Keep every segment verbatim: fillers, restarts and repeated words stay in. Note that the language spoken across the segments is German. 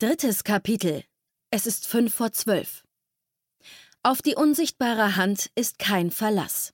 Drittes Kapitel. Es ist fünf vor zwölf. Auf die unsichtbare Hand ist kein Verlass.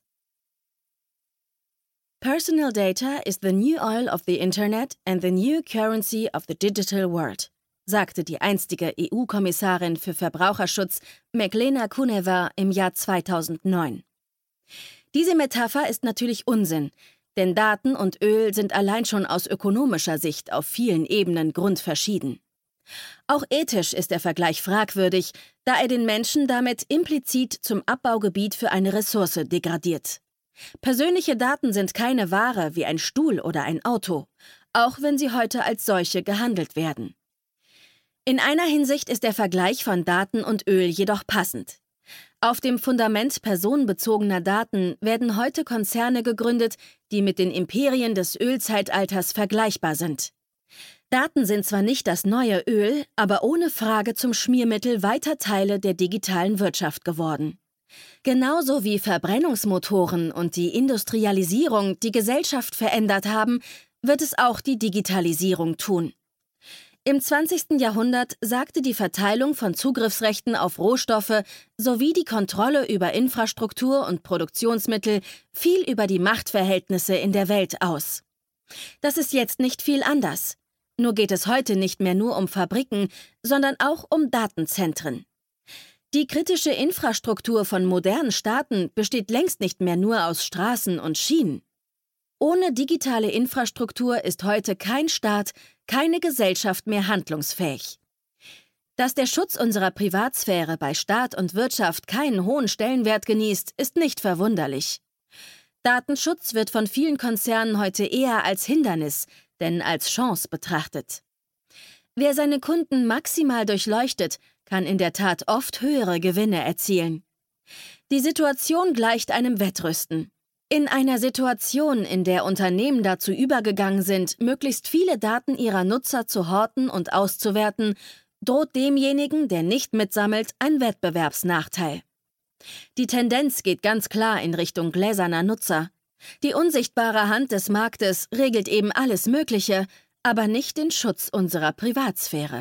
Personal data is the new oil of the Internet and the new currency of the digital world, sagte die einstige E U-Kommissarin für Verbraucherschutz Meglena Kuneva im Jahr zweitausendneun. Diese Metapher ist natürlich Unsinn, denn Daten und Öl sind allein schon aus ökonomischer Sicht auf vielen Ebenen grundverschieden. Auch ethisch ist der Vergleich fragwürdig, da er den Menschen damit implizit zum Abbaugebiet für eine Ressource degradiert. Persönliche Daten sind keine Ware wie ein Stuhl oder ein Auto, auch wenn sie heute als solche gehandelt werden. In einer Hinsicht ist der Vergleich von Daten und Öl jedoch passend. Auf dem Fundament personenbezogener Daten werden heute Konzerne gegründet, die mit den Imperien des Ölzeitalters vergleichbar sind. Daten sind zwar nicht das neue Öl, aber ohne Frage zum Schmiermittel weiter Teile der digitalen Wirtschaft geworden. Genauso wie Verbrennungsmotoren und die Industrialisierung die Gesellschaft verändert haben, wird es auch die Digitalisierung tun. Im zwanzigsten Jahrhundert sagte die Verteilung von Zugriffsrechten auf Rohstoffe sowie die Kontrolle über Infrastruktur und Produktionsmittel viel über die Machtverhältnisse in der Welt aus. Das ist jetzt nicht viel anders. Nur geht es heute nicht mehr nur um Fabriken, sondern auch um Datenzentren. Die kritische Infrastruktur von modernen Staaten besteht längst nicht mehr nur aus Straßen und Schienen. Ohne digitale Infrastruktur ist heute kein Staat, keine Gesellschaft mehr handlungsfähig. Dass der Schutz unserer Privatsphäre bei Staat und Wirtschaft keinen hohen Stellenwert genießt, ist nicht verwunderlich. Datenschutz wird von vielen Konzernen heute eher als Hindernis, denn als Chance betrachtet. Wer seine Kunden maximal durchleuchtet, kann in der Tat oft höhere Gewinne erzielen. Die Situation gleicht einem Wettrüsten. In einer Situation, in der Unternehmen dazu übergegangen sind, möglichst viele Daten ihrer Nutzer zu horten und auszuwerten, droht demjenigen, der nicht mitsammelt, ein Wettbewerbsnachteil. Die Tendenz geht ganz klar in Richtung gläserner Nutzer. Die unsichtbare Hand des Marktes regelt eben alles Mögliche, aber nicht den Schutz unserer Privatsphäre.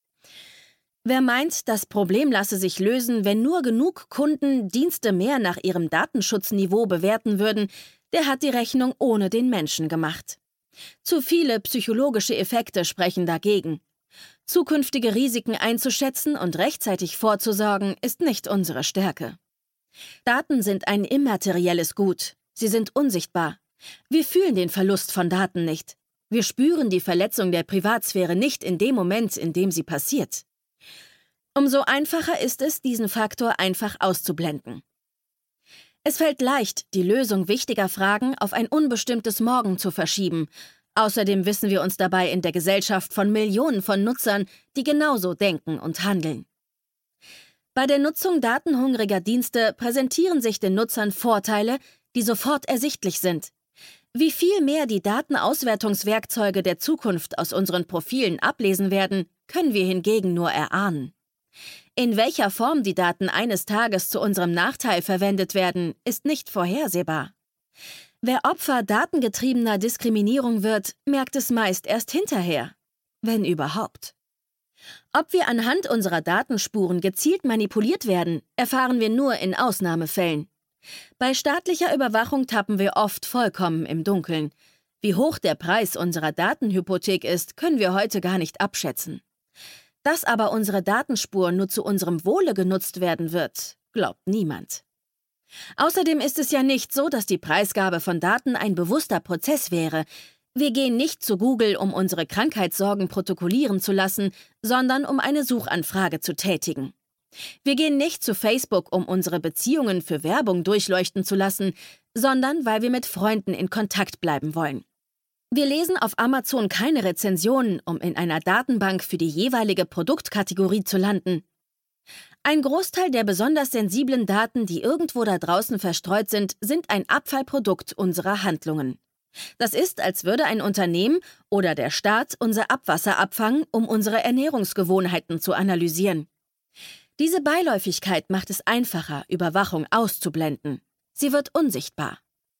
Wer meint, das Problem lasse sich lösen, wenn nur genug Kunden Dienste mehr nach ihrem Datenschutzniveau bewerten würden, der hat die Rechnung ohne den Menschen gemacht. Zu viele psychologische Effekte sprechen dagegen. Zukünftige Risiken einzuschätzen und rechtzeitig vorzusorgen, ist nicht unsere Stärke. Daten sind ein immaterielles Gut. Sie sind unsichtbar. Wir fühlen den Verlust von Daten nicht. Wir spüren die Verletzung der Privatsphäre nicht in dem Moment, in dem sie passiert. Umso einfacher ist es, diesen Faktor einfach auszublenden. Es fällt leicht, die Lösung wichtiger Fragen auf ein unbestimmtes Morgen zu verschieben. Außerdem wissen wir uns dabei in der Gesellschaft von Millionen von Nutzern, die genauso denken und handeln. Bei der Nutzung datenhungriger Dienste präsentieren sich den Nutzern Vorteile, die sofort ersichtlich sind. Wie viel mehr die Datenauswertungswerkzeuge der Zukunft aus unseren Profilen ablesen werden, können wir hingegen nur erahnen. In welcher Form die Daten eines Tages zu unserem Nachteil verwendet werden, ist nicht vorhersehbar. Wer Opfer datengetriebener Diskriminierung wird, merkt es meist erst hinterher, wenn überhaupt. Ob wir anhand unserer Datenspuren gezielt manipuliert werden, erfahren wir nur in Ausnahmefällen. Bei staatlicher Überwachung tappen wir oft vollkommen im Dunkeln. Wie hoch der Preis unserer Datenhypothek ist, können wir heute gar nicht abschätzen. Dass aber unsere Datenspur nur zu unserem Wohle genutzt werden wird, glaubt niemand. Außerdem ist es ja nicht so, dass die Preisgabe von Daten ein bewusster Prozess wäre. Wir gehen nicht zu Google, um unsere Krankheitssorgen protokollieren zu lassen, sondern um eine Suchanfrage zu tätigen. Wir gehen nicht zu Facebook, um unsere Beziehungen für Werbung durchleuchten zu lassen, sondern weil wir mit Freunden in Kontakt bleiben wollen. Wir lesen auf Amazon keine Rezensionen, um in einer Datenbank für die jeweilige Produktkategorie zu landen. Ein Großteil der besonders sensiblen Daten, die irgendwo da draußen verstreut sind, sind ein Abfallprodukt unserer Handlungen. Das ist, als würde ein Unternehmen oder der Staat unser Abwasser abfangen, um unsere Ernährungsgewohnheiten zu analysieren. Diese Beiläufigkeit macht es einfacher, Überwachung auszublenden. Sie wird unsichtbar.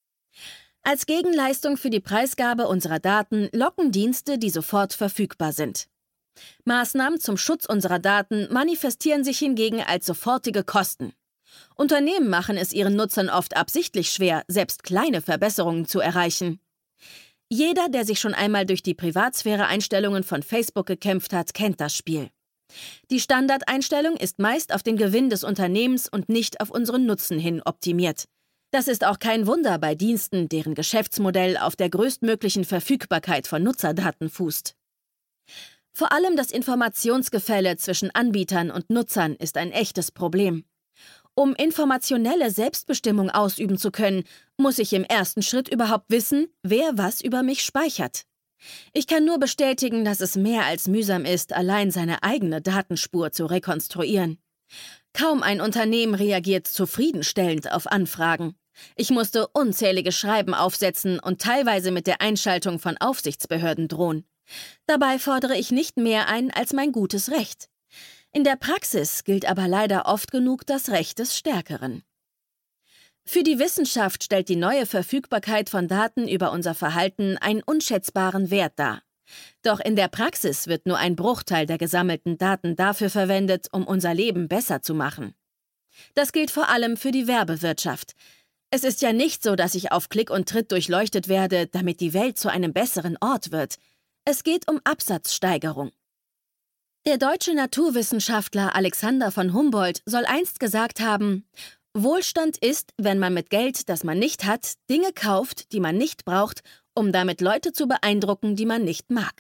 Als Gegenleistung für die Preisgabe unserer Daten locken Dienste, die sofort verfügbar sind. Maßnahmen zum Schutz unserer Daten manifestieren sich hingegen als sofortige Kosten. Unternehmen machen es ihren Nutzern oft absichtlich schwer, selbst kleine Verbesserungen zu erreichen. Jeder, der sich schon einmal durch die Privatsphäre-Einstellungen von Facebook gekämpft hat, kennt das Spiel. Die Standardeinstellung ist meist auf den Gewinn des Unternehmens und nicht auf unseren Nutzen hin optimiert. Das ist auch kein Wunder bei Diensten, deren Geschäftsmodell auf der größtmöglichen Verfügbarkeit von Nutzerdaten fußt. Vor allem das Informationsgefälle zwischen Anbietern und Nutzern ist ein echtes Problem. Um informationelle Selbstbestimmung ausüben zu können, muss ich im ersten Schritt überhaupt wissen, wer was über mich speichert. Ich kann nur bestätigen, dass es mehr als mühsam ist, allein seine eigene Datenspur zu rekonstruieren. Kaum ein Unternehmen reagiert zufriedenstellend auf Anfragen. Ich musste unzählige Schreiben aufsetzen und teilweise mit der Einschaltung von Aufsichtsbehörden drohen. Dabei fordere ich nicht mehr ein als mein gutes Recht. In der Praxis gilt aber leider oft genug das Recht des Stärkeren. Für die Wissenschaft stellt die neue Verfügbarkeit von Daten über unser Verhalten einen unschätzbaren Wert dar. Doch in der Praxis wird nur ein Bruchteil der gesammelten Daten dafür verwendet, um unser Leben besser zu machen. Das gilt vor allem für die Werbewirtschaft. Es ist ja nicht so, dass ich auf Klick und Tritt durchleuchtet werde, damit die Welt zu einem besseren Ort wird. Es geht um Absatzsteigerung. Der deutsche Naturwissenschaftler Alexander von Humboldt soll einst gesagt haben: Wohlstand ist, wenn man mit Geld, das man nicht hat, Dinge kauft, die man nicht braucht, um damit Leute zu beeindrucken, die man nicht mag.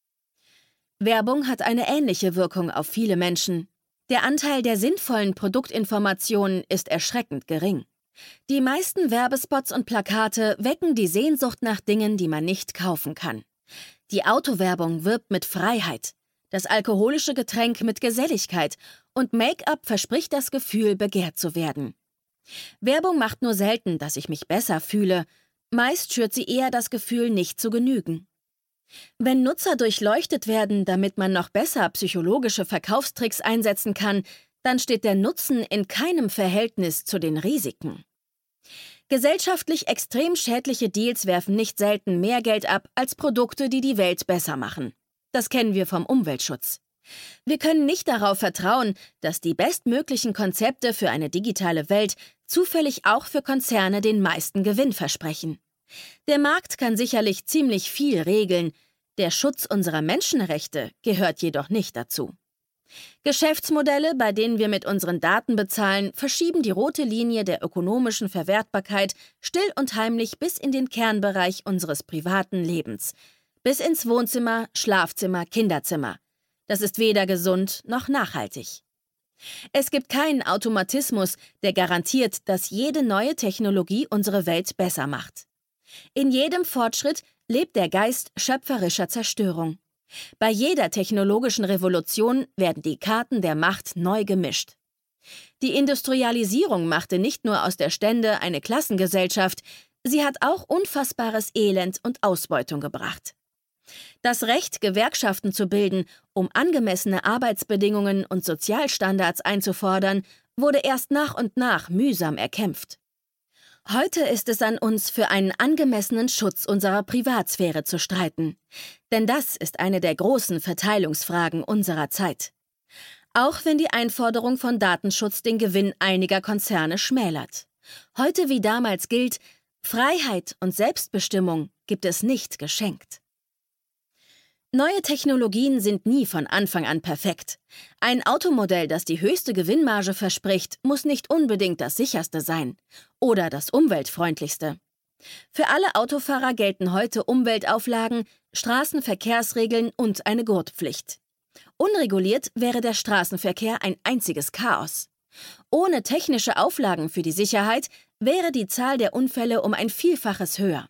Werbung hat eine ähnliche Wirkung auf viele Menschen. Der Anteil der sinnvollen Produktinformationen ist erschreckend gering. Die meisten Werbespots und Plakate wecken die Sehnsucht nach Dingen, die man nicht kaufen kann. Die Autowerbung wirbt mit Freiheit, das alkoholische Getränk mit Geselligkeit und Make-up verspricht das Gefühl, begehrt zu werden. Werbung macht nur selten, dass ich mich besser fühle. Meist schürt sie eher das Gefühl, nicht zu genügen. Wenn Nutzer durchleuchtet werden, damit man noch besser psychologische Verkaufstricks einsetzen kann, dann steht der Nutzen in keinem Verhältnis zu den Risiken. Gesellschaftlich extrem schädliche Deals werfen nicht selten mehr Geld ab als Produkte, die die Welt besser machen. Das kennen wir vom Umweltschutz. Wir können nicht darauf vertrauen, dass die bestmöglichen Konzepte für eine digitale Welt zufällig auch für Konzerne den meisten Gewinn versprechen. Der Markt kann sicherlich ziemlich viel regeln, der Schutz unserer Menschenrechte gehört jedoch nicht dazu. Geschäftsmodelle, bei denen wir mit unseren Daten bezahlen, verschieben die rote Linie der ökonomischen Verwertbarkeit still und heimlich bis in den Kernbereich unseres privaten Lebens. Bis ins Wohnzimmer, Schlafzimmer, Kinderzimmer. Das ist weder gesund noch nachhaltig. Es gibt keinen Automatismus, der garantiert, dass jede neue Technologie unsere Welt besser macht. In jedem Fortschritt lebt der Geist schöpferischer Zerstörung. Bei jeder technologischen Revolution werden die Karten der Macht neu gemischt. Die Industrialisierung machte nicht nur aus der Stände eine Klassengesellschaft, sie hat auch unfassbares Elend und Ausbeutung gebracht. Das Recht, Gewerkschaften zu bilden, um angemessene Arbeitsbedingungen und Sozialstandards einzufordern, wurde erst nach und nach mühsam erkämpft. Heute ist es an uns, für einen angemessenen Schutz unserer Privatsphäre zu streiten. Denn das ist eine der großen Verteilungsfragen unserer Zeit. Auch wenn die Einforderung von Datenschutz den Gewinn einiger Konzerne schmälert. Heute wie damals gilt, Freiheit und Selbstbestimmung gibt es nicht geschenkt. Neue Technologien sind nie von Anfang an perfekt. Ein Automodell, das die höchste Gewinnmarge verspricht, muss nicht unbedingt das sicherste sein oder das umweltfreundlichste. Für alle Autofahrer gelten heute Umweltauflagen, Straßenverkehrsregeln und eine Gurtpflicht. Unreguliert wäre der Straßenverkehr ein einziges Chaos. Ohne technische Auflagen für die Sicherheit wäre die Zahl der Unfälle um ein Vielfaches höher.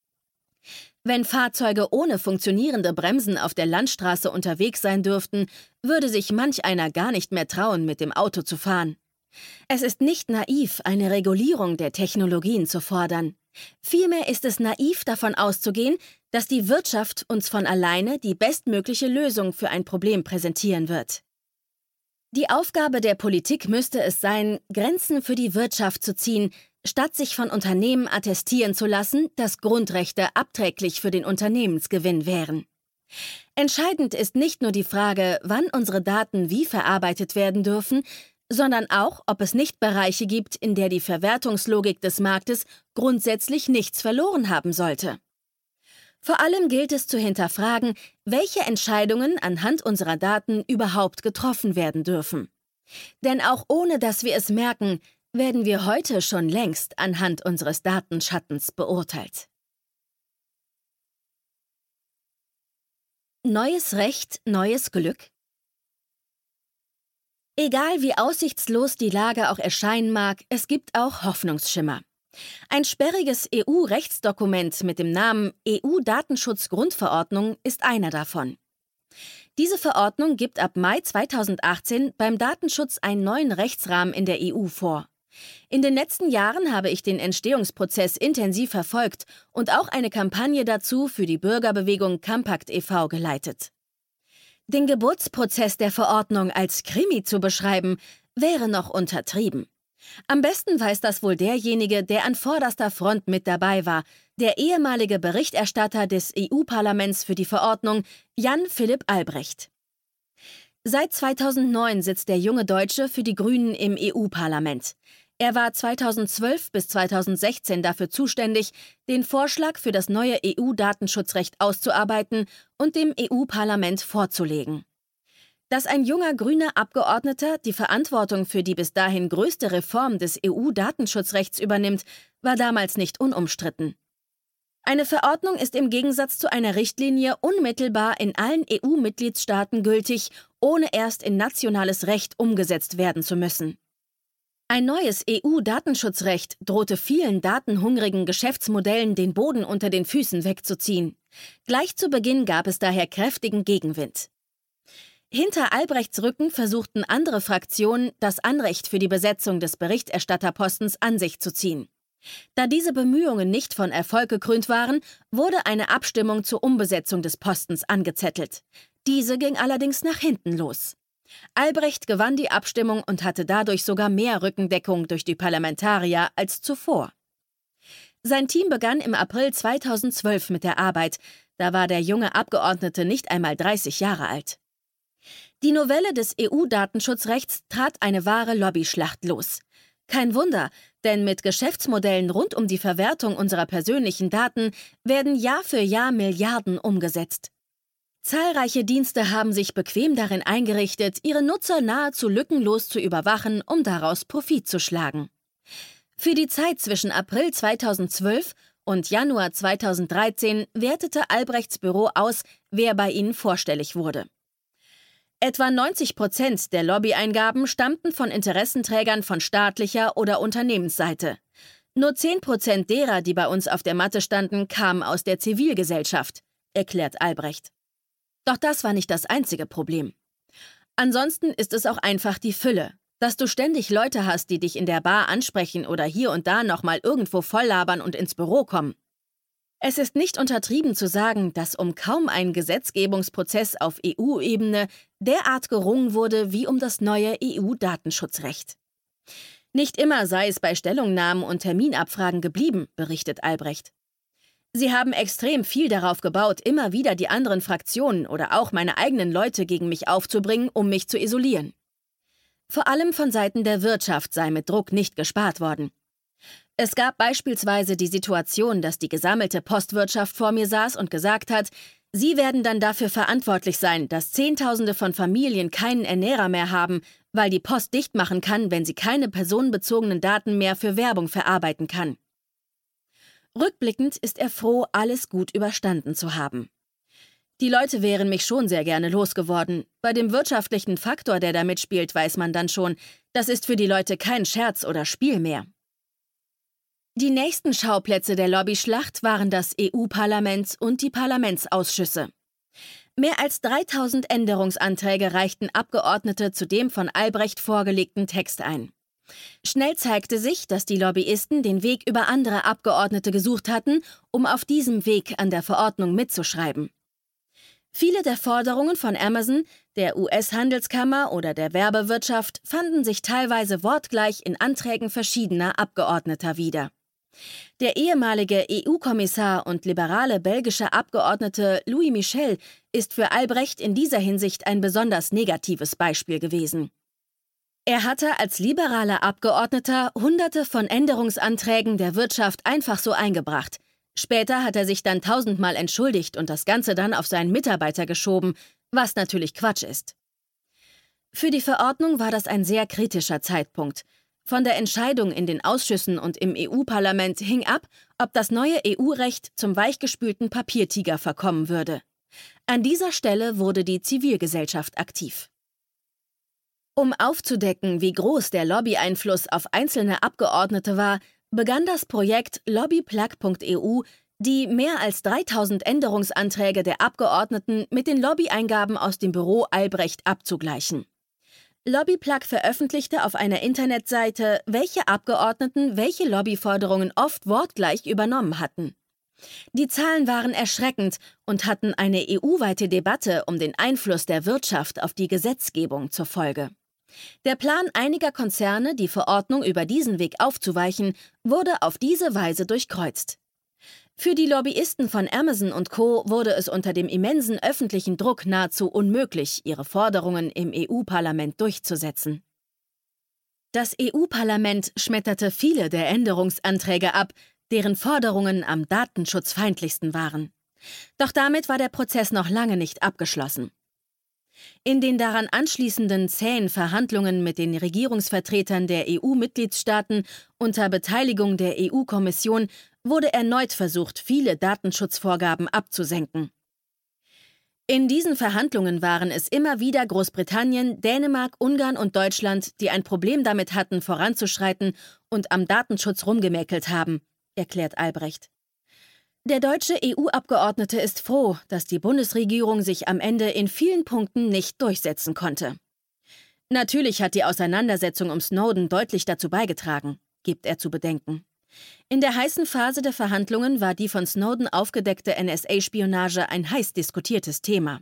Wenn Fahrzeuge ohne funktionierende Bremsen auf der Landstraße unterwegs sein dürften, würde sich manch einer gar nicht mehr trauen, mit dem Auto zu fahren. Es ist nicht naiv, eine Regulierung der Technologien zu fordern. Vielmehr ist es naiv, davon auszugehen, dass die Wirtschaft uns von alleine die bestmögliche Lösung für ein Problem präsentieren wird. Die Aufgabe der Politik müsste es sein, Grenzen für die Wirtschaft zu ziehen, statt sich von Unternehmen attestieren zu lassen, dass Grundrechte abträglich für den Unternehmensgewinn wären. Entscheidend ist nicht nur die Frage, wann unsere Daten wie verarbeitet werden dürfen, sondern auch, ob es nicht Bereiche gibt, in der die Verwertungslogik des Marktes grundsätzlich nichts verloren haben sollte. Vor allem gilt es zu hinterfragen, welche Entscheidungen anhand unserer Daten überhaupt getroffen werden dürfen. Denn auch ohne dass wir es merken, werden wir heute schon längst anhand unseres Datenschattens beurteilt. Neues Recht, neues Glück? Egal wie aussichtslos die Lage auch erscheinen mag, es gibt auch Hoffnungsschimmer. Ein sperriges E U-Rechtsdokument mit dem Namen E U-Datenschutzgrundverordnung ist einer davon. Diese Verordnung gibt ab Mai zweitausendachtzehn beim Datenschutz einen neuen Rechtsrahmen in der E U vor. In den letzten Jahren habe ich den Entstehungsprozess intensiv verfolgt und auch eine Kampagne dazu für die Bürgerbewegung Campact e V geleitet. Den Geburtsprozess der Verordnung als Krimi zu beschreiben, wäre noch untertrieben. Am besten weiß das wohl derjenige, der an vorderster Front mit dabei war, der ehemalige Berichterstatter des E U-Parlaments für die Verordnung, Jan Philipp Albrecht. Seit zweitausendneun sitzt der junge Deutsche für die Grünen im E U-Parlament. Er war zweitausendzwölf bis zweitausendsechzehn dafür zuständig, den Vorschlag für das neue E U-Datenschutzrecht auszuarbeiten und dem E U-Parlament vorzulegen. Dass ein junger grüner Abgeordneter die Verantwortung für die bis dahin größte Reform des E U-Datenschutzrechts übernimmt, war damals nicht unumstritten. Eine Verordnung ist im Gegensatz zu einer Richtlinie unmittelbar in allen E U-Mitgliedstaaten gültig, ohne erst in nationales Recht umgesetzt werden zu müssen. Ein neues E U-Datenschutzrecht drohte vielen datenhungrigen Geschäftsmodellen den Boden unter den Füßen wegzuziehen. Gleich zu Beginn gab es daher kräftigen Gegenwind. Hinter Albrechts Rücken versuchten andere Fraktionen, das Anrecht für die Besetzung des Berichterstatterpostens an sich zu ziehen. Da diese Bemühungen nicht von Erfolg gekrönt waren, wurde eine Abstimmung zur Umbesetzung des Postens angezettelt. Diese ging allerdings nach hinten los. Albrecht gewann die Abstimmung und hatte dadurch sogar mehr Rückendeckung durch die Parlamentarier als zuvor. Sein Team begann im April zweitausendzwölf mit der Arbeit. Da war der junge Abgeordnete nicht einmal dreißig Jahre alt. Die Novelle des E U-Datenschutzrechts trat eine wahre Lobbyschlacht los. Kein Wunder, denn mit Geschäftsmodellen rund um die Verwertung unserer persönlichen Daten werden Jahr für Jahr Milliarden umgesetzt. Zahlreiche Dienste haben sich bequem darin eingerichtet, ihre Nutzer nahezu lückenlos zu überwachen, um daraus Profit zu schlagen. Für die Zeit zwischen April zweitausendzwölf und Januar zweitausenddreizehn wertete Albrechts Büro aus, wer bei ihnen vorstellig wurde. Etwa neunzig Prozent der Lobbyeingaben stammten von Interessenträgern von staatlicher oder Unternehmensseite. Nur zehn Prozent derer, die bei uns auf der Matte standen, kamen aus der Zivilgesellschaft, erklärt Albrecht. Doch das war nicht das einzige Problem. Ansonsten ist es auch einfach die Fülle. Dass du ständig Leute hast, die dich in der Bar ansprechen oder hier und da nochmal irgendwo volllabern und ins Büro kommen. Es ist nicht untertrieben zu sagen, dass um kaum einen Gesetzgebungsprozess auf E U-Ebene derart gerungen wurde wie um das neue E U-Datenschutzrecht. Nicht immer sei es bei Stellungnahmen und Terminabfragen geblieben, berichtet Albrecht. Sie haben extrem viel darauf gebaut, immer wieder die anderen Fraktionen oder auch meine eigenen Leute gegen mich aufzubringen, um mich zu isolieren. Vor allem von Seiten der Wirtschaft sei mit Druck nicht gespart worden. Es gab beispielsweise die Situation, dass die gesammelte Postwirtschaft vor mir saß und gesagt hat, sie werden dann dafür verantwortlich sein, dass Zehntausende von Familien keinen Ernährer mehr haben, weil die Post dicht machen kann, wenn sie keine personenbezogenen Daten mehr für Werbung verarbeiten kann. Rückblickend ist er froh, alles gut überstanden zu haben. Die Leute wären mich schon sehr gerne losgeworden. Bei dem wirtschaftlichen Faktor, der da mitspielt, weiß man dann schon, das ist für die Leute kein Scherz oder Spiel mehr. Die nächsten Schauplätze der Lobbyschlacht waren das E U-Parlament und die Parlamentsausschüsse. Mehr als dreitausend Änderungsanträge reichten Abgeordnete zu dem von Albrecht vorgelegten Text ein. Schnell zeigte sich, dass die Lobbyisten den Weg über andere Abgeordnete gesucht hatten, um auf diesem Weg an der Verordnung mitzuschreiben. Viele der Forderungen von Amazon, der U S-Handelskammer oder der Werbewirtschaft fanden sich teilweise wortgleich in Anträgen verschiedener Abgeordneter wieder. Der ehemalige E U-Kommissar und liberale belgische Abgeordnete Louis Michel ist für Albrecht in dieser Hinsicht ein besonders negatives Beispiel gewesen. Er hatte als liberaler Abgeordneter Hunderte von Änderungsanträgen der Wirtschaft einfach so eingebracht. Später hat er sich dann tausendmal entschuldigt und das Ganze dann auf seinen Mitarbeiter geschoben, was natürlich Quatsch ist. Für die Verordnung war das ein sehr kritischer Zeitpunkt. Von der Entscheidung in den Ausschüssen und im E U-Parlament hing ab, ob das neue E U-Recht zum weichgespülten Papiertiger verkommen würde. An dieser Stelle wurde die Zivilgesellschaft aktiv. Um aufzudecken, wie groß der Lobby-Einfluss auf einzelne Abgeordnete war, begann das Projekt lobbyplug punkt e u, die mehr als dreitausend Änderungsanträge der Abgeordneten mit den Lobbyeingaben aus dem Büro Albrecht abzugleichen. Lobbyplug veröffentlichte auf einer Internetseite, welche Abgeordneten welche Lobbyforderungen oft wortgleich übernommen hatten. Die Zahlen waren erschreckend und hatten eine E U-weite Debatte um den Einfluss der Wirtschaft auf die Gesetzgebung zur Folge. Der Plan einiger Konzerne, die Verordnung über diesen Weg aufzuweichen, wurde auf diese Weise durchkreuzt. Für die Lobbyisten von Amazon und Co. wurde es unter dem immensen öffentlichen Druck nahezu unmöglich, ihre Forderungen im E U-Parlament durchzusetzen. Das E U-Parlament schmetterte viele der Änderungsanträge ab, deren Forderungen am datenschutzfeindlichsten waren. Doch damit war der Prozess noch lange nicht abgeschlossen. In den daran anschließenden zähen Verhandlungen mit den Regierungsvertretern der E U-Mitgliedstaaten unter Beteiligung der E U-Kommission wurde erneut versucht, viele Datenschutzvorgaben abzusenken. In diesen Verhandlungen waren es immer wieder Großbritannien, Dänemark, Ungarn und Deutschland, die ein Problem damit hatten, voranzuschreiten und am Datenschutz rumgemäkelt haben, erklärt Albrecht. Der deutsche E U-Abgeordnete ist froh, dass die Bundesregierung sich am Ende in vielen Punkten nicht durchsetzen konnte. Natürlich hat die Auseinandersetzung um Snowden deutlich dazu beigetragen, gibt er zu bedenken. In der heißen Phase der Verhandlungen war die von Snowden aufgedeckte N S A-Spionage ein heiß diskutiertes Thema.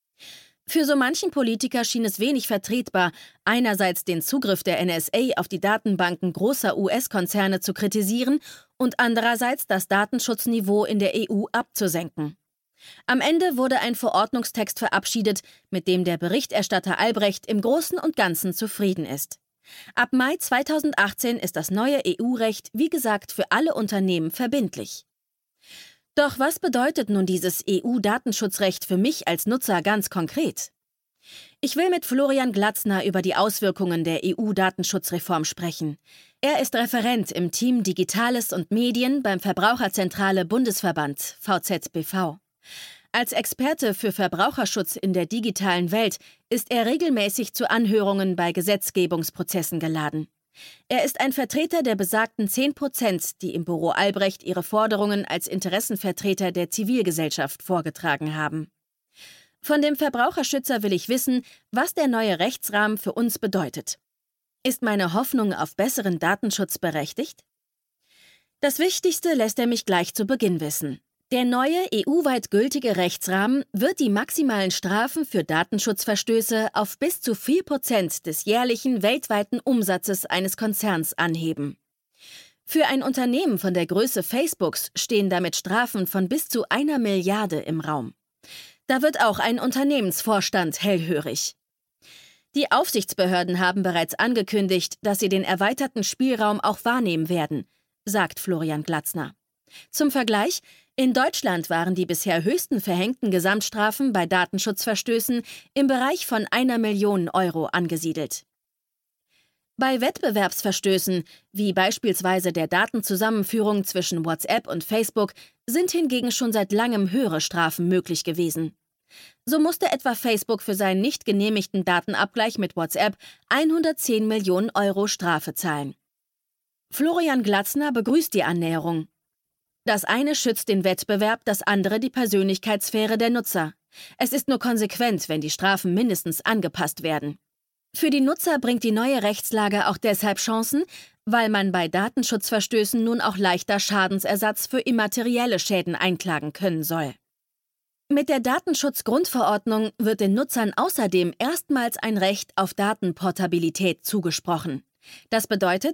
Für so manchen Politiker schien es wenig vertretbar, einerseits den Zugriff der N S A auf die Datenbanken großer U S-Konzerne zu kritisieren und andererseits das Datenschutzniveau in der E U abzusenken. Am Ende wurde ein Verordnungstext verabschiedet, mit dem der Berichterstatter Albrecht im Großen und Ganzen zufrieden ist. Ab Mai zweitausendachtzehn ist das neue E U-Recht, wie gesagt, für alle Unternehmen verbindlich. Doch was bedeutet nun dieses E U-Datenschutzrecht für mich als Nutzer ganz konkret? Ich will mit Florian Glatzner über die Auswirkungen der E U-Datenschutzreform sprechen. Er ist Referent im Team Digitales und Medien beim Verbraucherzentrale Bundesverband V Z B V. Als Experte für Verbraucherschutz in der digitalen Welt ist er regelmäßig zu Anhörungen bei Gesetzgebungsprozessen geladen. Er ist ein Vertreter der besagten zehn Prozent, die im Büro Albrecht ihre Forderungen als Interessenvertreter der Zivilgesellschaft vorgetragen haben. Von dem Verbraucherschützer will ich wissen, was der neue Rechtsrahmen für uns bedeutet. Ist meine Hoffnung auf besseren Datenschutz berechtigt? Das Wichtigste lässt er mich gleich zu Beginn wissen. Der neue E U-weit gültige Rechtsrahmen wird die maximalen Strafen für Datenschutzverstöße auf bis zu vier Prozent des jährlichen weltweiten Umsatzes eines Konzerns anheben. Für ein Unternehmen von der Größe Facebooks stehen damit Strafen von bis zu einer Milliarde im Raum. Da wird auch ein Unternehmensvorstand hellhörig. Die Aufsichtsbehörden haben bereits angekündigt, dass sie den erweiterten Spielraum auch wahrnehmen werden, sagt Florian Glatzner. Zum Vergleich: In Deutschland waren die bisher höchsten verhängten Gesamtstrafen bei Datenschutzverstößen im Bereich von einer Million Euro angesiedelt. Bei Wettbewerbsverstößen, wie beispielsweise der Datenzusammenführung zwischen WhatsApp und Facebook, sind hingegen schon seit langem höhere Strafen möglich gewesen. So musste etwa Facebook für seinen nicht genehmigten Datenabgleich mit WhatsApp hundertzehn Millionen Euro Strafe zahlen. Florian Glatzner begrüßt die Annäherung. Das eine schützt den Wettbewerb, das andere die Persönlichkeitssphäre der Nutzer. Es ist nur konsequent, wenn die Strafen mindestens angepasst werden. Für die Nutzer bringt die neue Rechtslage auch deshalb Chancen, weil man bei Datenschutzverstößen nun auch leichter Schadensersatz für immaterielle Schäden einklagen können soll. Mit der Datenschutzgrundverordnung wird den Nutzern außerdem erstmals ein Recht auf Datenportabilität zugesprochen. Das bedeutet,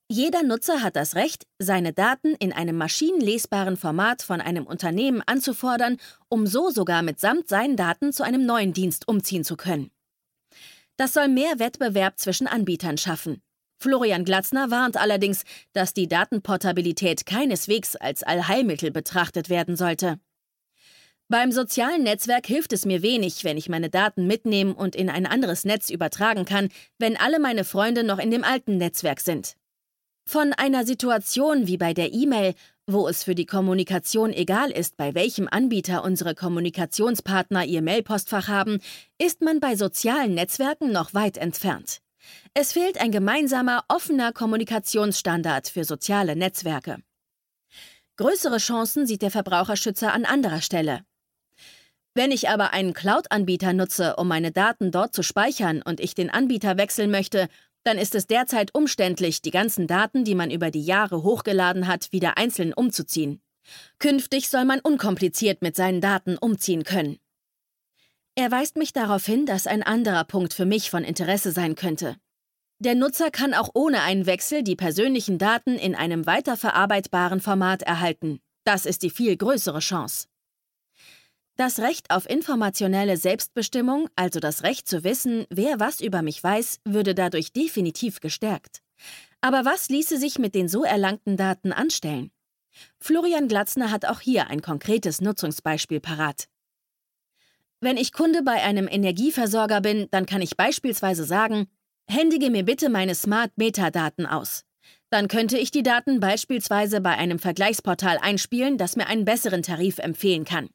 Jeder Nutzer hat das Recht, seine Daten in einem maschinenlesbaren Format von einem Unternehmen anzufordern, um so sogar mitsamt seinen Daten zu einem neuen Dienst umziehen zu können. Das soll mehr Wettbewerb zwischen Anbietern schaffen. Florian Glatzner warnt allerdings, dass die Datenportabilität keineswegs als Allheilmittel betrachtet werden sollte. Beim sozialen Netzwerk hilft es mir wenig, wenn ich meine Daten mitnehmen und in ein anderes Netz übertragen kann, wenn alle meine Freunde noch in dem alten Netzwerk sind. Von einer Situation wie bei der E-Mail, wo es für die Kommunikation egal ist, bei welchem Anbieter unsere Kommunikationspartner ihr Mailpostfach haben, ist man bei sozialen Netzwerken noch weit entfernt. Es fehlt ein gemeinsamer, offener Kommunikationsstandard für soziale Netzwerke. Größere Chancen sieht der Verbraucherschützer an anderer Stelle. Wenn ich aber einen Cloud-Anbieter nutze, um meine Daten dort zu speichern und ich den Anbieter wechseln möchte, dann ist es derzeit umständlich, die ganzen Daten, die man über die Jahre hochgeladen hat, wieder einzeln umzuziehen. Künftig soll man unkompliziert mit seinen Daten umziehen können. Er weist mich darauf hin, dass ein anderer Punkt für mich von Interesse sein könnte. Der Nutzer kann auch ohne einen Wechsel die persönlichen Daten in einem weiterverarbeitbaren Format erhalten. Das ist die viel größere Chance. Das Recht auf informationelle Selbstbestimmung, also das Recht zu wissen, wer was über mich weiß, würde dadurch definitiv gestärkt. Aber was ließe sich mit den so erlangten Daten anstellen? Florian Glatzner hat auch hier ein konkretes Nutzungsbeispiel parat. Wenn ich Kunde bei einem Energieversorger bin, dann kann ich beispielsweise sagen, händige mir bitte meine Smart-Metadaten aus. Dann könnte ich die Daten beispielsweise bei einem Vergleichsportal einspielen, das mir einen besseren Tarif empfehlen kann.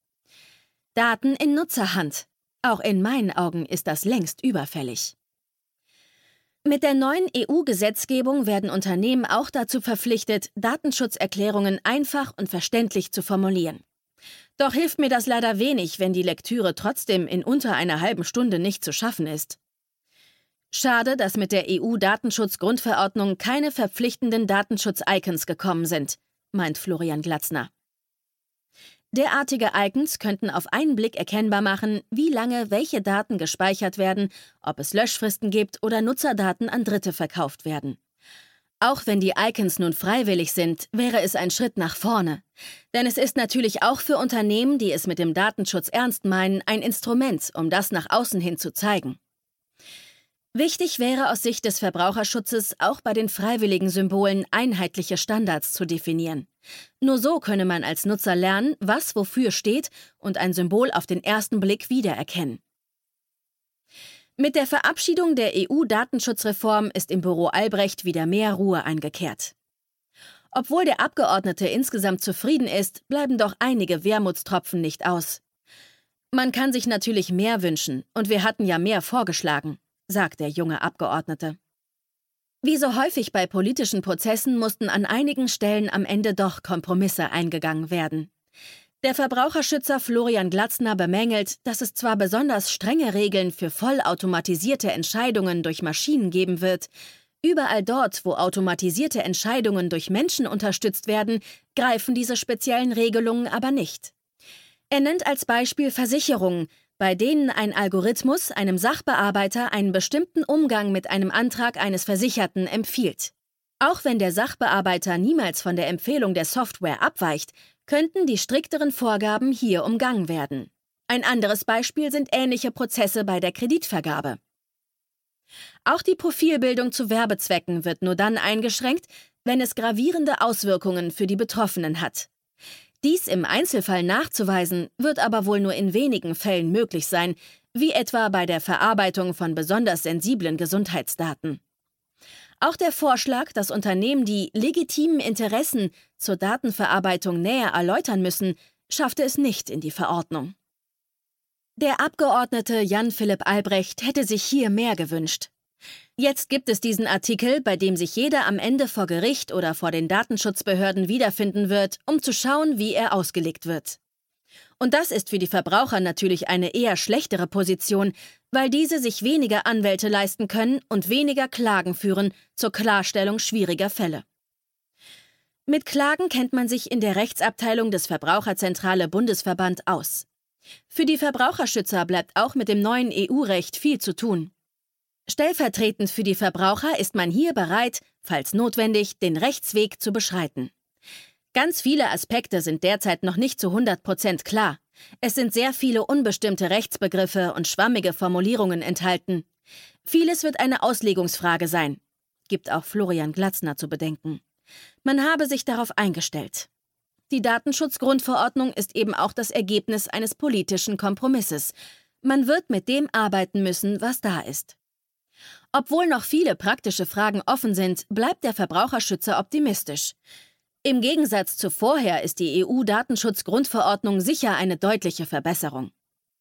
Daten in Nutzerhand. Auch in meinen Augen ist das längst überfällig. Mit der neuen E U-Gesetzgebung werden Unternehmen auch dazu verpflichtet, Datenschutzerklärungen einfach und verständlich zu formulieren. Doch hilft mir das leider wenig, wenn die Lektüre trotzdem in unter einer halben Stunde nicht zu schaffen ist. Schade, dass mit der E U-Datenschutzgrundverordnung keine verpflichtenden Datenschutz-Icons gekommen sind, meint Florian Glatzner. Derartige Icons könnten auf einen Blick erkennbar machen, wie lange welche Daten gespeichert werden, ob es Löschfristen gibt oder Nutzerdaten an Dritte verkauft werden. Auch wenn die Icons nun freiwillig sind, wäre es ein Schritt nach vorne. Denn es ist natürlich auch für Unternehmen, die es mit dem Datenschutz ernst meinen, ein Instrument, um das nach außen hin zu zeigen. Wichtig wäre aus Sicht des Verbraucherschutzes auch bei den freiwilligen Symbolen einheitliche Standards zu definieren. Nur so könne man als Nutzer lernen, was wofür steht und ein Symbol auf den ersten Blick wiedererkennen. Mit der Verabschiedung der E U-Datenschutzreform ist im Büro Albrecht wieder mehr Ruhe eingekehrt. Obwohl der Abgeordnete insgesamt zufrieden ist, bleiben doch einige Wermutstropfen nicht aus. Man kann sich natürlich mehr wünschen, und wir hatten ja mehr vorgeschlagen, sagt der junge Abgeordnete. Wie so häufig bei politischen Prozessen mussten an einigen Stellen am Ende doch Kompromisse eingegangen werden. Der Verbraucherschützer Florian Glatzner bemängelt, dass es zwar besonders strenge Regeln für vollautomatisierte Entscheidungen durch Maschinen geben wird, überall dort, wo automatisierte Entscheidungen durch Menschen unterstützt werden, greifen diese speziellen Regelungen aber nicht. Er nennt als Beispiel Versicherungen, bei denen ein Algorithmus einem Sachbearbeiter einen bestimmten Umgang mit einem Antrag eines Versicherten empfiehlt. Auch wenn der Sachbearbeiter niemals von der Empfehlung der Software abweicht, könnten die strikteren Vorgaben hier umgangen werden. Ein anderes Beispiel sind ähnliche Prozesse bei der Kreditvergabe. Auch die Profilbildung zu Werbezwecken wird nur dann eingeschränkt, wenn es gravierende Auswirkungen für die Betroffenen hat. Dies im Einzelfall nachzuweisen, wird aber wohl nur in wenigen Fällen möglich sein, wie etwa bei der Verarbeitung von besonders sensiblen Gesundheitsdaten. Auch der Vorschlag, dass Unternehmen die legitimen Interessen zur Datenverarbeitung näher erläutern müssen, schaffte es nicht in die Verordnung. Der Abgeordnete Jan-Philipp Albrecht hätte sich hier mehr gewünscht. Jetzt gibt es diesen Artikel, bei dem sich jeder am Ende vor Gericht oder vor den Datenschutzbehörden wiederfinden wird, um zu schauen, wie er ausgelegt wird. Und das ist für die Verbraucher natürlich eine eher schlechtere Position, weil diese sich weniger Anwälte leisten können und weniger Klagen führen zur Klarstellung schwieriger Fälle. Mit Klagen kennt man sich in der Rechtsabteilung des Verbraucherzentrale Bundesverband aus. Für die Verbraucherschützer bleibt auch mit dem neuen E U-Recht viel zu tun. Stellvertretend für die Verbraucher ist man hier bereit, falls notwendig, den Rechtsweg zu beschreiten. Ganz viele Aspekte sind derzeit noch nicht zu hundert Prozent klar. Es sind sehr viele unbestimmte Rechtsbegriffe und schwammige Formulierungen enthalten. Vieles wird eine Auslegungsfrage sein, gibt auch Florian Glatzner zu bedenken. Man habe sich darauf eingestellt. Die Datenschutzgrundverordnung ist eben auch das Ergebnis eines politischen Kompromisses. Man wird mit dem arbeiten müssen, was da ist. Obwohl noch viele praktische Fragen offen sind, bleibt der Verbraucherschützer optimistisch. Im Gegensatz zu vorher ist die E U-Datenschutzgrundverordnung sicher eine deutliche Verbesserung.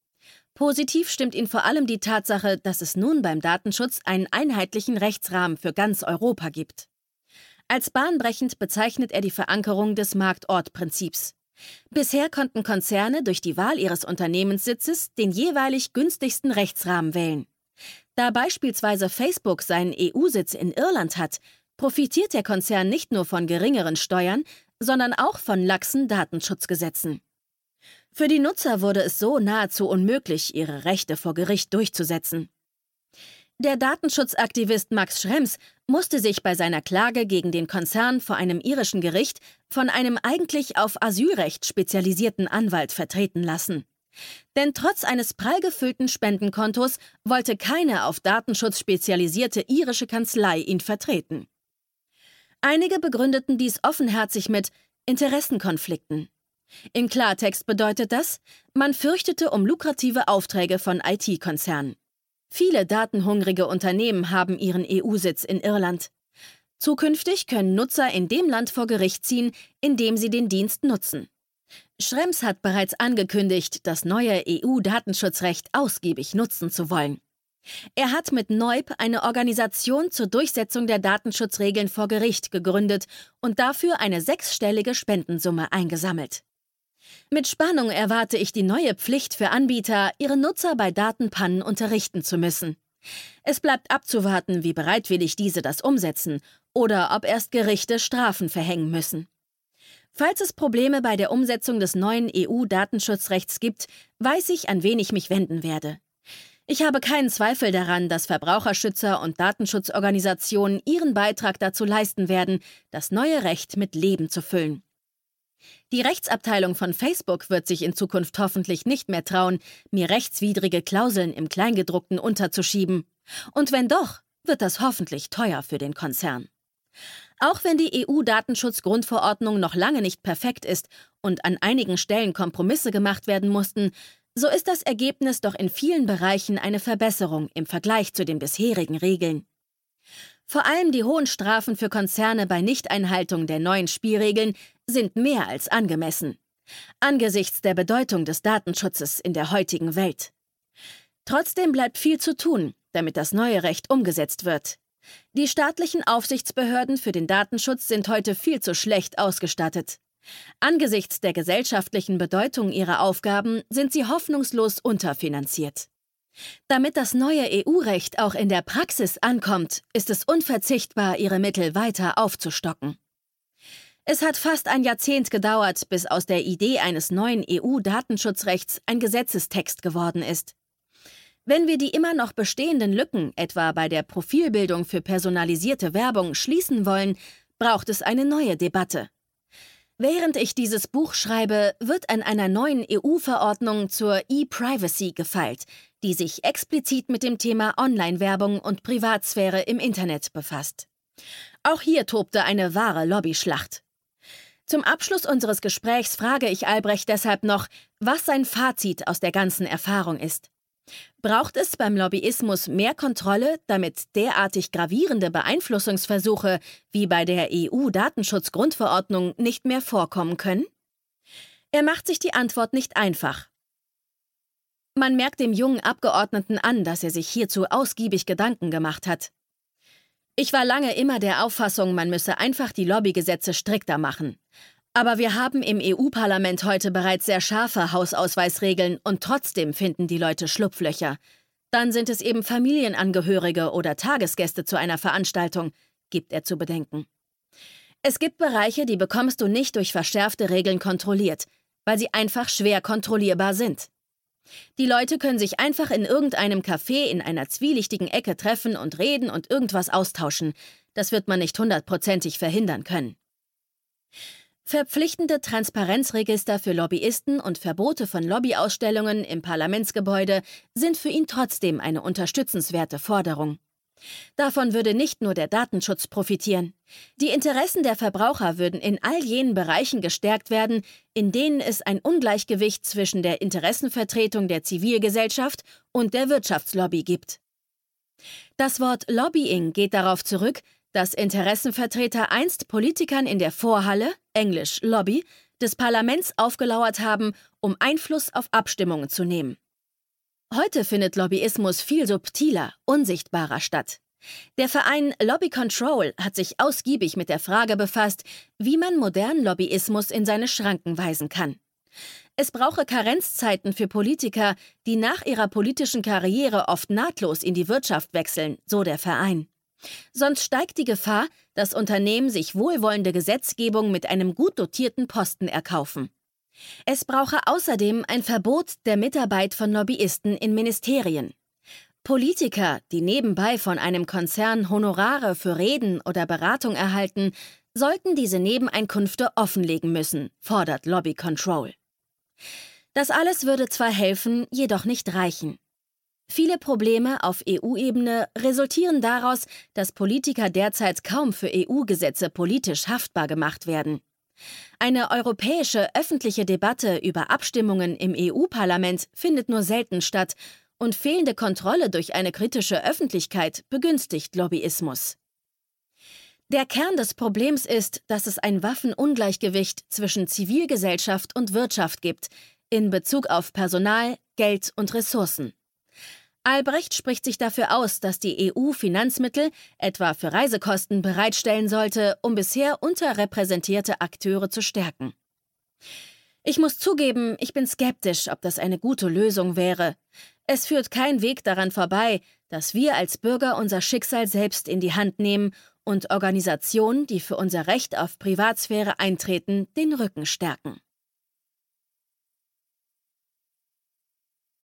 Positiv stimmt ihn vor allem die Tatsache, dass es nun beim Datenschutz einen einheitlichen Rechtsrahmen für ganz Europa gibt. Als bahnbrechend bezeichnet er die Verankerung des Marktortprinzips. Bisher konnten Konzerne durch die Wahl ihres Unternehmenssitzes den jeweilig günstigsten Rechtsrahmen wählen. Da beispielsweise Facebook seinen E U-Sitz in Irland hat, profitiert der Konzern nicht nur von geringeren Steuern, sondern auch von laxen Datenschutzgesetzen. Für die Nutzer wurde es so nahezu unmöglich, ihre Rechte vor Gericht durchzusetzen. Der Datenschutzaktivist Max Schrems musste sich bei seiner Klage gegen den Konzern vor einem irischen Gericht von einem eigentlich auf Asylrecht spezialisierten Anwalt vertreten lassen. Denn trotz eines prall gefüllten Spendenkontos wollte keine auf Datenschutz spezialisierte irische Kanzlei ihn vertreten. Einige begründeten dies offenherzig mit Interessenkonflikten. Im Klartext bedeutet das, man fürchtete um lukrative Aufträge von I T-Konzernen. Viele datenhungrige Unternehmen haben ihren E U-Sitz in Irland. Zukünftig können Nutzer in dem Land vor Gericht ziehen, in dem sie den Dienst nutzen. Schrems hat bereits angekündigt, das neue E U-Datenschutzrecht ausgiebig nutzen zu wollen. Er hat mit Neub eine Organisation zur Durchsetzung der Datenschutzregeln vor Gericht gegründet und dafür eine sechsstellige Spendensumme eingesammelt. Mit Spannung erwarte ich die neue Pflicht für Anbieter, ihre Nutzer bei Datenpannen unterrichten zu müssen. Es bleibt abzuwarten, wie bereitwillig diese das umsetzen oder ob erst Gerichte Strafen verhängen müssen. Falls es Probleme bei der Umsetzung des neuen E U-Datenschutzrechts gibt, weiß ich, an wen ich mich wenden werde. Ich habe keinen Zweifel daran, dass Verbraucherschützer und Datenschutzorganisationen ihren Beitrag dazu leisten werden, das neue Recht mit Leben zu füllen. Die Rechtsabteilung von Facebook wird sich in Zukunft hoffentlich nicht mehr trauen, mir rechtswidrige Klauseln im Kleingedruckten unterzuschieben. Und wenn doch, wird das hoffentlich teuer für den Konzern. Auch wenn die E U-Datenschutzgrundverordnung noch lange nicht perfekt ist und an einigen Stellen Kompromisse gemacht werden mussten, so ist das Ergebnis doch in vielen Bereichen eine Verbesserung im Vergleich zu den bisherigen Regeln. Vor allem die hohen Strafen für Konzerne bei Nichteinhaltung der neuen Spielregeln sind mehr als angemessen, angesichts der Bedeutung des Datenschutzes in der heutigen Welt. Trotzdem bleibt viel zu tun, damit das neue Recht umgesetzt wird. Die staatlichen Aufsichtsbehörden für den Datenschutz sind heute viel zu schlecht ausgestattet. Angesichts der gesellschaftlichen Bedeutung ihrer Aufgaben sind sie hoffnungslos unterfinanziert. Damit das neue E U-Recht auch in der Praxis ankommt, ist es unverzichtbar, ihre Mittel weiter aufzustocken. Es hat fast ein Jahrzehnt gedauert, bis aus der Idee eines neuen E U-Datenschutzrechts ein Gesetzestext geworden ist. Wenn wir die immer noch bestehenden Lücken, etwa bei der Profilbildung für personalisierte Werbung, schließen wollen, braucht es eine neue Debatte. Während ich dieses Buch schreibe, wird an einer neuen E U-Verordnung zur E-Privacy gefeilt, die sich explizit mit dem Thema Online-Werbung und Privatsphäre im Internet befasst. Auch hier tobte eine wahre Lobbyschlacht. Zum Abschluss unseres Gesprächs frage ich Albrecht deshalb noch, was sein Fazit aus der ganzen Erfahrung ist. Braucht es beim Lobbyismus mehr Kontrolle, damit derartig gravierende Beeinflussungsversuche wie bei der E U-Datenschutzgrundverordnung nicht mehr vorkommen können? Er macht sich die Antwort nicht einfach. Man merkt dem jungen Abgeordneten an, dass er sich hierzu ausgiebig Gedanken gemacht hat. Ich war lange immer der Auffassung, man müsse einfach die Lobbygesetze strikter machen. Aber wir haben im E U-Parlament heute bereits sehr scharfe Hausausweisregeln und trotzdem finden die Leute Schlupflöcher. Dann sind es eben Familienangehörige oder Tagesgäste zu einer Veranstaltung, gibt er zu bedenken. Es gibt Bereiche, die bekommst du nicht durch verschärfte Regeln kontrolliert, weil sie einfach schwer kontrollierbar sind. Die Leute können sich einfach in irgendeinem Café in einer zwielichtigen Ecke treffen und reden und irgendwas austauschen. das wird man nicht hundertprozentig verhindern können. Verpflichtende Transparenzregister für Lobbyisten und Verbote von Lobbyausstellungen im Parlamentsgebäude sind für ihn trotzdem eine unterstützenswerte Forderung. Davon würde nicht nur der Datenschutz profitieren. Die Interessen der Verbraucher würden in all jenen Bereichen gestärkt werden, in denen es ein Ungleichgewicht zwischen der Interessenvertretung der Zivilgesellschaft und der Wirtschaftslobby gibt. Das Wort Lobbying geht darauf zurück, dass Interessenvertreter einst Politikern in der Vorhalle, englisch Lobby, des Parlaments aufgelauert haben, um Einfluss auf Abstimmungen zu nehmen. Heute findet Lobbyismus viel subtiler, unsichtbarer statt. Der Verein Lobby Control hat sich ausgiebig mit der Frage befasst, wie man modernen Lobbyismus in seine Schranken weisen kann. Es brauche Karenzzeiten für Politiker, die nach ihrer politischen Karriere oft nahtlos in die Wirtschaft wechseln, so der Verein. Sonst steigt die Gefahr, dass Unternehmen sich wohlwollende Gesetzgebung mit einem gut dotierten Posten erkaufen. Es brauche außerdem ein Verbot der Mitarbeit von Lobbyisten in Ministerien. Politiker, die nebenbei von einem Konzern Honorare für Reden oder Beratung erhalten, sollten diese Nebeneinkünfte offenlegen müssen, fordert Lobby Control. Das alles würde zwar helfen, jedoch nicht reichen. Viele Probleme auf E U-Ebene resultieren daraus, dass Politiker derzeit kaum für E U-Gesetze politisch haftbar gemacht werden. Eine europäische öffentliche Debatte über Abstimmungen im E U-Parlament findet nur selten statt und fehlende Kontrolle durch eine kritische Öffentlichkeit begünstigt Lobbyismus. Der Kern des Problems ist, dass es ein Waffenungleichgewicht zwischen Zivilgesellschaft und Wirtschaft gibt, in Bezug auf Personal, Geld und Ressourcen. Albrecht spricht sich dafür aus, dass die E U Finanzmittel, etwa für Reisekosten, bereitstellen sollte, um bisher unterrepräsentierte Akteure zu stärken. Ich muss zugeben, ich bin skeptisch, ob das eine gute Lösung wäre. Es führt kein Weg daran vorbei, dass wir als Bürger unser Schicksal selbst in die Hand nehmen und Organisationen, die für unser Recht auf Privatsphäre eintreten, den Rücken stärken.